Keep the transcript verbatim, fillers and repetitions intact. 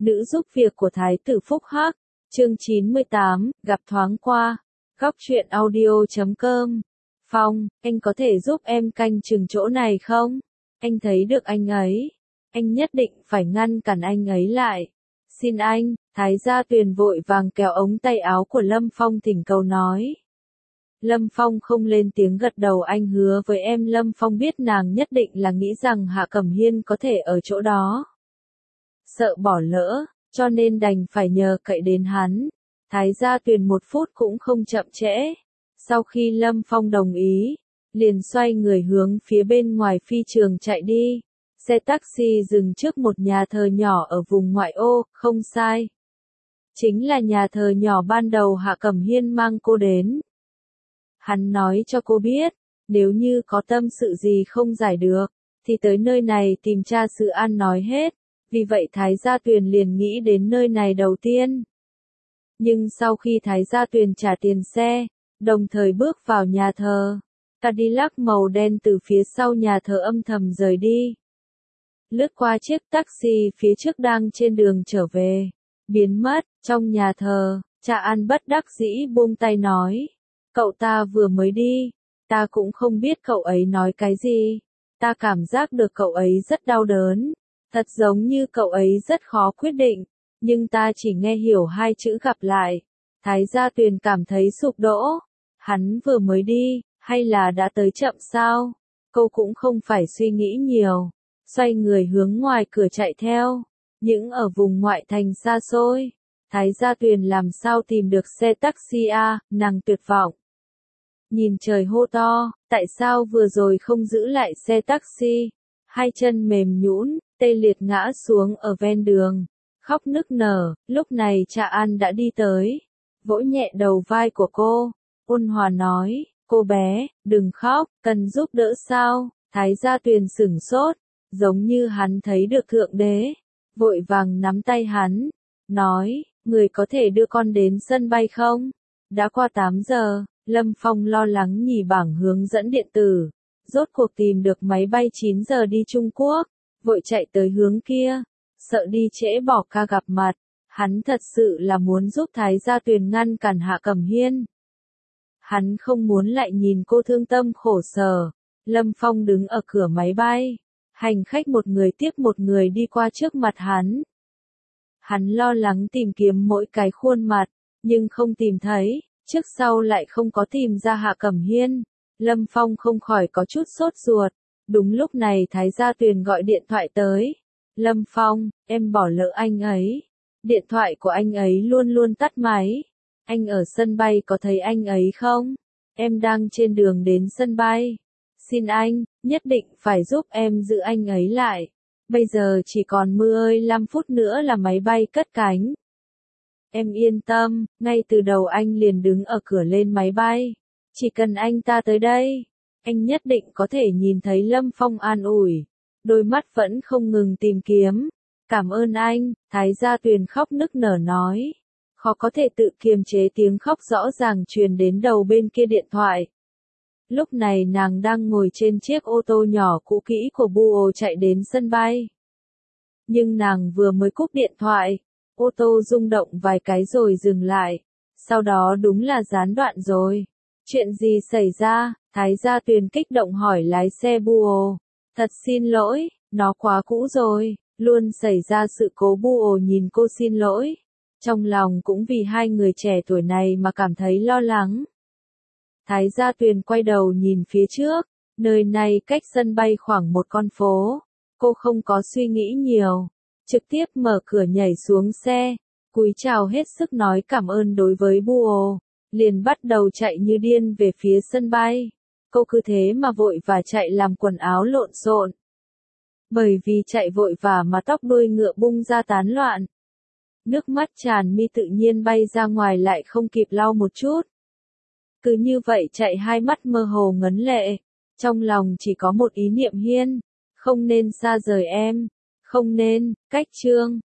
nữ giúp việc của Thái tử Phúc Hắc, chương chín mươi tám, gặp thoáng qua, góc truyện audio chấm com. Phong, anh có thể giúp em canh chừng chỗ này không? Anh thấy được anh ấy. Anh nhất định phải ngăn cản anh ấy lại. Xin anh, Thái gia Tuyền vội vàng kéo ống tay áo của Lâm Phong thỉnh cầu nói. Lâm Phong không lên tiếng gật đầu, anh hứa với em. Lâm Phong biết nàng nhất định là nghĩ rằng Hạ Cẩm Hiên có thể ở chỗ đó. Sợ bỏ lỡ, cho nên đành phải nhờ cậy đến hắn. Thái gia Tuyền một phút cũng không chậm trễ. Sau khi Lâm Phong đồng ý, liền xoay người hướng phía bên ngoài phi trường chạy đi. Xe taxi dừng trước một nhà thờ nhỏ ở vùng ngoại ô, không sai. Chính là nhà thờ nhỏ ban đầu Hạ Cẩm Hiên mang cô đến. Hắn nói cho cô biết, nếu như có tâm sự gì không giải được, thì tới nơi này tìm cha Sự An nói hết. Vì vậy Thái gia Tuyền liền nghĩ đến nơi này đầu tiên. Nhưng sau khi Thái gia Tuyền trả tiền xe, đồng thời bước vào nhà thờ, Cadillac màu đen từ phía sau nhà thờ âm thầm rời đi. Lướt qua chiếc taxi phía trước đang trên đường trở về, biến mất. Trong nhà thờ, cha An bất đắc dĩ buông tay nói, cậu ta vừa mới đi, ta cũng không biết cậu ấy nói cái gì, ta cảm giác được cậu ấy rất đau đớn, thật giống như cậu ấy rất khó quyết định, nhưng ta chỉ nghe hiểu hai chữ gặp lại. Thái gia Tuyền cảm thấy sụp đổ, hắn vừa mới đi, hay là đã tới chậm sao? Cô cũng không phải suy nghĩ nhiều, xoay người hướng ngoài cửa chạy theo. Những ở vùng ngoại thành xa xôi, Thái gia Tuyền làm sao tìm được xe taxi à, nàng tuyệt vọng. Nhìn trời hô to, tại sao vừa rồi không giữ lại xe taxi? Hai chân mềm nhũn, tê liệt ngã xuống ở ven đường, khóc nức nở. Lúc này cha An đã đi tới, vỗ nhẹ đầu vai của cô, ôn hòa nói, cô bé, đừng khóc, cần giúp đỡ sao? Thái gia Tuyền sửng sốt, giống như hắn thấy được Thượng Đế, vội vàng nắm tay hắn, nói, người có thể đưa con đến sân bay không? Đã qua tám giờ, Lâm Phong lo lắng nhì bảng hướng dẫn điện tử, rốt cuộc tìm được máy bay chín giờ đi Trung Quốc, vội chạy tới hướng kia, sợ đi trễ bỏ ca gặp mặt. Hắn thật sự là muốn giúp Thái gia Tuyền ngăn cản Hạ Cẩm Hiên. Hắn không muốn lại nhìn cô thương tâm khổ sở. Lâm Phong đứng ở cửa máy bay, hành khách một người tiếp một người đi qua trước mặt hắn. Hắn lo lắng tìm kiếm mỗi cái khuôn mặt, nhưng không tìm thấy, trước sau lại không có tìm ra Hạ Cẩm Hiên. Lâm Phong không khỏi có chút sốt ruột. Đúng lúc này Thái gia Tuyền gọi điện thoại tới. Lâm Phong, em bỏ lỡ anh ấy. Điện thoại của anh ấy luôn luôn tắt máy. Anh ở sân bay có thấy anh ấy không? Em đang trên đường đến sân bay. Xin anh, nhất định phải giúp em giữ anh ấy lại. Bây giờ chỉ còn mười lăm phút nữa là máy bay cất cánh. Em yên tâm, ngay từ đầu anh liền đứng ở cửa lên máy bay. Chỉ cần anh ta tới đây, anh nhất định có thể nhìn thấy. Lâm Phong an ủi, đôi mắt vẫn không ngừng tìm kiếm. Cảm ơn anh, Thái gia Tuyền khóc nức nở nói. Khó có thể tự kiềm chế tiếng khóc rõ ràng truyền đến đầu bên kia điện thoại. Lúc này nàng đang ngồi trên chiếc ô tô nhỏ cũ kỹ của Buô chạy đến sân bay. Nhưng nàng vừa mới cúp điện thoại, ô tô rung động vài cái rồi dừng lại. Sau đó đúng là gián đoạn rồi. Chuyện gì xảy ra? Thái gia Tuyền kích động hỏi lái xe Buô. Thật xin lỗi, nó quá cũ rồi, luôn xảy ra sự cố. Buô nhìn cô xin lỗi. Trong lòng cũng vì hai người trẻ tuổi này mà cảm thấy lo lắng. Thái gia Tuyền quay đầu nhìn phía trước, nơi này cách sân bay khoảng một con phố. Cô không có suy nghĩ nhiều, trực tiếp mở cửa nhảy xuống xe, cúi chào hết sức nói cảm ơn đối với Buô, liền bắt đầu chạy như điên về phía sân bay. Cô cứ thế mà vội và chạy làm quần áo lộn xộn. Bởi vì chạy vội vã mà tóc đuôi ngựa bung ra tán loạn. Nước mắt tràn mi tự nhiên bay ra ngoài lại không kịp lau một chút. Cứ như vậy chạy hai mắt mơ hồ ngấn lệ, trong lòng chỉ có một ý niệm: Hiên, không nên xa rời em, không nên. Cách chương